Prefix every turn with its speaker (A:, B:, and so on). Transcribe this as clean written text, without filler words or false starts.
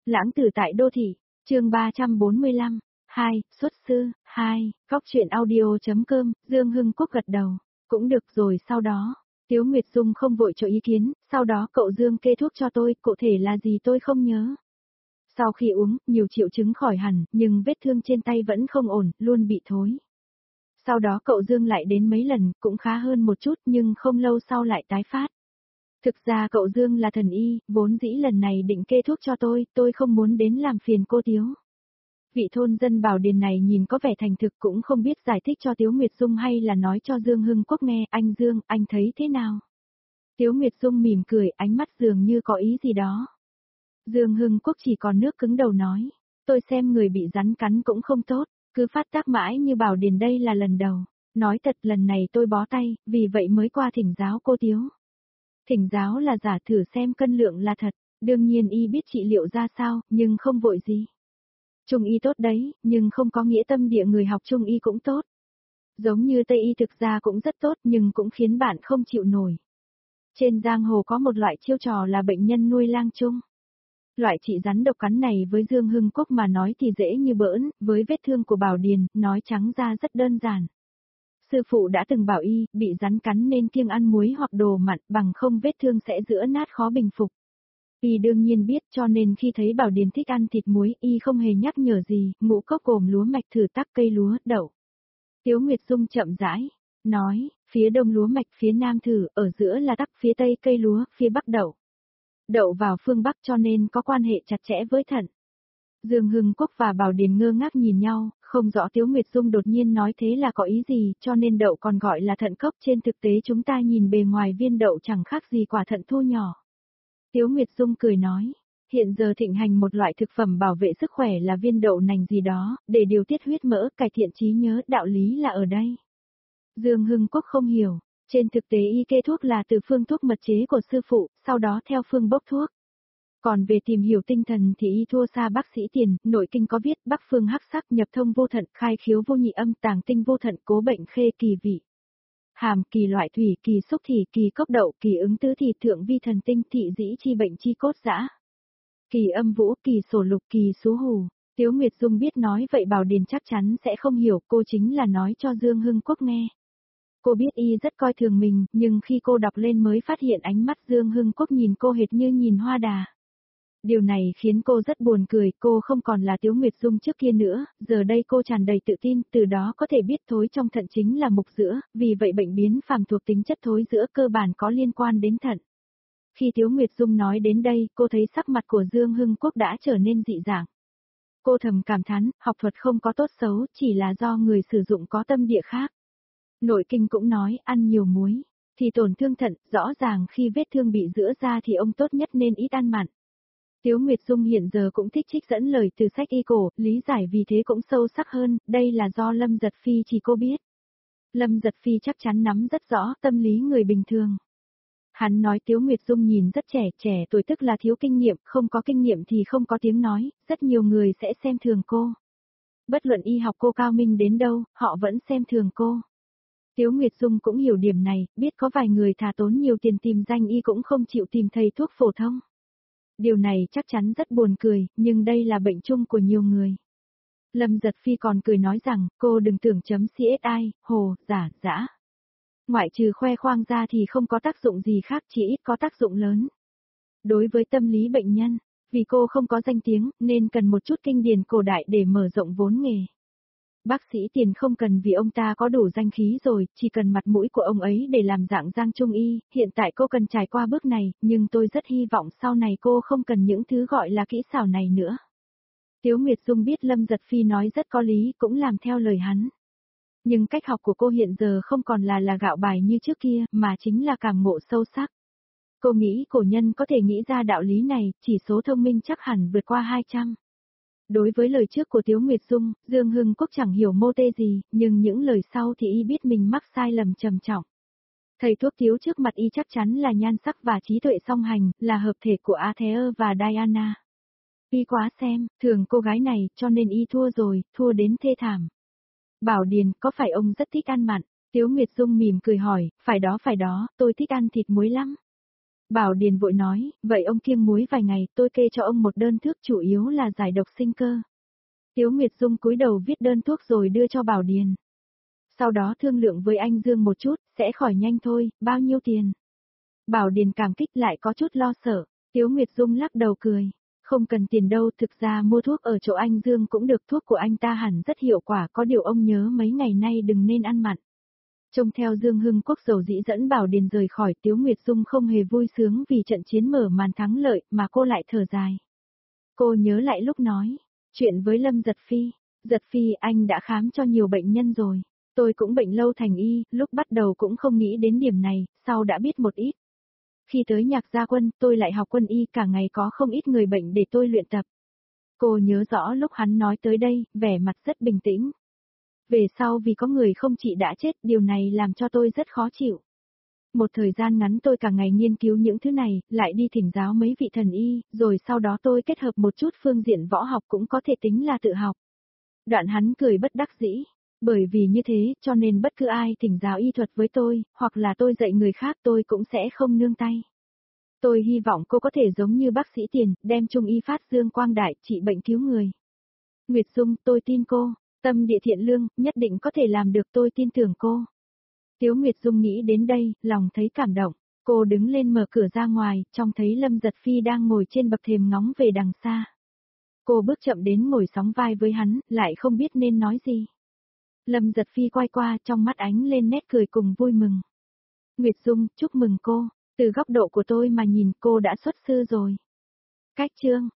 A: Lãng tử tại đô thị, chương 345, 2, xuất sư, 2, góc truyện audio.com, Dương Hưng Quốc gật đầu, cũng được rồi sau đó. Tiếu Nguyệt Dung không vội cho ý kiến, sau đó cậu Dương kê thuốc cho tôi, cụ thể là gì tôi không nhớ. Sau khi uống, nhiều triệu chứng khỏi hẳn, nhưng vết thương trên tay vẫn không ổn, luôn bị thối. Sau đó cậu Dương lại đến mấy lần, cũng khá hơn một chút nhưng không lâu sau lại tái phát. Thực ra cậu Dương là thần y, vốn dĩ lần này định kê thuốc cho tôi không muốn đến làm phiền cô Tiếu. Vị thôn dân Bảo Điền này nhìn có vẻ thành thực cũng không biết giải thích cho Tiếu Nguyệt Dung hay là nói cho Dương Hưng Quốc nghe, anh Dương, anh thấy thế nào? Tiếu Nguyệt Dung mỉm cười, ánh mắt dường như có ý gì đó. Dương Hưng Quốc chỉ còn nước cứng đầu nói, tôi xem người bị rắn cắn cũng không tốt, cứ phát tác mãi như Bảo Điền đây là lần đầu. Nói thật lần này tôi bó tay, vì vậy mới qua thỉnh giáo cô Tiếu. Thỉnh giáo là giả thử xem cân lượng là thật, đương nhiên y biết trị liệu ra sao, nhưng không vội gì. Trung y tốt đấy, nhưng không có nghĩa tâm địa người học Trung y cũng tốt. Giống như Tây y thực ra cũng rất tốt nhưng cũng khiến bạn không chịu nổi. Trên giang hồ có một loại chiêu trò là bệnh nhân nuôi lang chung. Loại trị rắn độc cắn này với Dương Hưng Quốc mà nói thì dễ như bỡn, với vết thương của Bảo Điền, nói trắng ra rất đơn giản. Sư phụ đã từng bảo y, bị rắn cắn nên kiêng ăn muối hoặc đồ mặn, bằng không vết thương sẽ giữa nát khó bình phục. Y đương nhiên biết cho nên khi thấy Bảo Điền thích ăn thịt muối, y không hề nhắc nhở gì, ngũ cốc gồm lúa mạch thử tắc cây lúa, đậu. Tiếu Nguyệt Dung chậm rãi, nói, phía đông lúa mạch phía nam thử, ở giữa là tắc phía tây cây lúa, phía bắc đậu. Đậu vào phương bắc cho nên có quan hệ chặt chẽ với thận. Dương Hưng Quốc và Bảo Điền ngơ ngác nhìn nhau, không rõ Tiếu Nguyệt Dung đột nhiên nói thế là có ý gì, cho nên đậu còn gọi là thận cốc, trên thực tế chúng ta nhìn bề ngoài viên đậu chẳng khác gì quả thận thu nhỏ. Tiếu Nguyệt Dung cười nói, hiện giờ thịnh hành một loại thực phẩm bảo vệ sức khỏe là viên đậu nành gì đó, để điều tiết huyết mỡ, cải thiện trí nhớ, đạo lý là ở đây. Dương Hưng Quốc không hiểu, trên thực tế y kê thuốc là từ phương thuốc mật chế của sư phụ, sau đó theo phương bốc thuốc. Còn về tìm hiểu tinh thần thì y thua xa bác sĩ Tiền, nội kinh có viết bắc phương hắc sắc, nhập thông vô thận, khai khiếu vô nhị âm, tàng tinh vô thận, cố bệnh khê kỳ vị. Hàm kỳ loại thủy, kỳ xúc thì, kỳ cốc đậu, kỳ ứng tứ thì, thượng vi thần tinh, thị dĩ chi bệnh chi cốt dã. Kỳ âm vũ, kỳ sổ lục, kỳ xú hù. Tiếu Nguyệt Dung biết nói vậy Bảo Điền chắc chắn sẽ không hiểu, cô chính là nói cho Dương Hưng Quốc nghe. Cô biết y rất coi thường mình, nhưng khi cô đọc lên mới phát hiện ánh mắt Dương Hưng Quốc nhìn cô hệt như nhìn hoa đà. Điều này khiến cô rất buồn cười, cô không còn là Tiếu Nguyệt Dung trước kia nữa, giờ đây cô tràn đầy tự tin, từ đó có thể biết thối trong thận chính là mục dữa, vì vậy bệnh biến phàm thuộc tính chất thối giữa cơ bản có liên quan đến thận. Khi Tiếu Nguyệt Dung nói đến đây, cô thấy sắc mặt của Dương Hưng Quốc đã trở nên dị dạng. Cô thầm cảm thán, học thuật không có tốt xấu, chỉ là do người sử dụng có tâm địa khác. Nội kinh cũng nói, ăn nhiều muối, thì tổn thương thận, rõ ràng khi vết thương bị giữa ra thì ông tốt nhất nên ít ăn mặn. Tiếu Nguyệt Dung hiện giờ cũng thích trích dẫn lời từ sách y cổ, lý giải vì thế cũng sâu sắc hơn, đây là do Lâm Giật Phi chỉ cô biết. Lâm Giật Phi chắc chắn nắm rất rõ tâm lý người bình thường. Hắn nói Tiếu Nguyệt Dung nhìn rất trẻ tuổi tức là thiếu kinh nghiệm, không có kinh nghiệm thì không có tiếng nói, rất nhiều người sẽ xem thường cô. Bất luận y học cô cao minh đến đâu, họ vẫn xem thường cô. Tiếu Nguyệt Dung cũng hiểu điểm này, biết có vài người thà tốn nhiều tiền tìm danh y cũng không chịu tìm thầy thuốc phổ thông. Điều này chắc chắn rất buồn cười, nhưng đây là bệnh chung của nhiều người. Lâm Giật Phi còn cười nói rằng, cô đừng tưởng chấm CSI, hồ, giả, dã. Ngoại trừ khoe khoang ra thì không có tác dụng gì khác, chỉ ít có tác dụng lớn. Đối với tâm lý bệnh nhân, vì cô không có danh tiếng, nên cần một chút kinh điển cổ đại để mở rộng vốn nghề. Bác sĩ Tiền không cần vì ông ta có đủ danh khí rồi, chỉ cần mặt mũi của ông ấy để làm dạng Giang Trung Y, hiện tại cô cần trải qua bước này, nhưng tôi rất hy vọng sau này cô không cần những thứ gọi là kỹ xảo này nữa. Tiếu Nguyệt Dung biết Lâm Giật Phi nói rất có lý, cũng làm theo lời hắn. Nhưng cách học của cô hiện giờ không còn là gạo bài như trước kia, mà chính là cảm ngộ sâu sắc. Cô nghĩ cổ nhân có thể nghĩ ra đạo lý này, chỉ số thông minh chắc hẳn vượt qua 200. Đối với lời trước của Tiếu Nguyệt Dung, Dương Hưng Quốc chẳng hiểu mô tê gì, nhưng những lời sau thì y biết mình mắc sai lầm trầm trọng. Thầy thuốc Tiếu trước mặt y chắc chắn là nhan sắc và trí tuệ song hành, là hợp thể của Aether và Diana. Y quá xem, thường cô gái này, cho nên y thua rồi, thua đến thê thảm. Bảo Điền, có phải ông rất thích ăn mặn? Tiếu Nguyệt Dung mỉm cười hỏi, phải đó, tôi thích ăn thịt muối lắm. Bảo Điền vội nói, vậy ông kiêng muối vài ngày, tôi kê cho ông một đơn thuốc chủ yếu là giải độc sinh cơ. Tiếu Nguyệt Dung cúi đầu viết đơn thuốc rồi đưa cho Bảo Điền. Sau đó thương lượng với anh Dương một chút, sẽ khỏi nhanh thôi, bao nhiêu tiền? Bảo Điền cảm kích lại có chút lo sợ, Tiếu Nguyệt Dung lắc đầu cười. Không cần tiền đâu, thực ra mua thuốc ở chỗ anh Dương cũng được, thuốc của anh ta hẳn rất hiệu quả, có điều ông nhớ mấy ngày nay đừng nên ăn mặn. Trông theo Dương Hưng Quốc dầu dĩ dẫn Bảo Điền rời khỏi, Tiếu Nguyệt Dung không hề vui sướng vì trận chiến mở màn thắng lợi, mà cô lại thở dài. Cô nhớ lại lúc nói chuyện với Lâm Giật Phi. Giật Phi, anh đã khám cho nhiều bệnh nhân rồi. Tôi cũng bệnh lâu thành y, lúc bắt đầu cũng không nghĩ đến điểm này, sau đã biết một ít. Khi tới Nhạc Gia Quân, tôi lại học quân y, cả ngày có không ít người bệnh để tôi luyện tập. Cô nhớ rõ lúc hắn nói tới đây, vẻ mặt rất bình tĩnh. Về sau vì có người không trị đã chết, điều này làm cho tôi rất khó chịu. Một thời gian ngắn tôi cả ngày nghiên cứu những thứ này, lại đi thỉnh giáo mấy vị thần y, rồi sau đó tôi kết hợp một chút phương diện võ học cũng có thể tính là tự học. Đoạn hắn cười bất đắc dĩ. Bởi vì như thế, cho nên bất cứ ai thỉnh giáo y thuật với tôi, hoặc là tôi dạy người khác tôi cũng sẽ không nương tay. Tôi hy vọng cô có thể giống như bác sĩ Tiền, đem trung y phát dương quang đại, trị bệnh cứu người. Nguyệt Dung, tôi tin cô, tâm địa thiện lương, nhất định có thể làm được, tôi tin tưởng cô. Tiếu Nguyệt Dung nghĩ đến đây, lòng thấy cảm động. Cô đứng lên mở cửa ra ngoài, trông thấy Lâm Giật Phi đang ngồi trên bậc thềm ngóng về đằng xa. Cô bước chậm đến ngồi sóng vai với hắn, lại không biết nên nói gì. Lâm Giật Phi quay qua, trong mắt ánh lên nét cười cùng vui mừng. Nguyệt Dung, chúc mừng cô, từ góc độ của tôi mà nhìn cô đã xuất sư rồi. Cách chương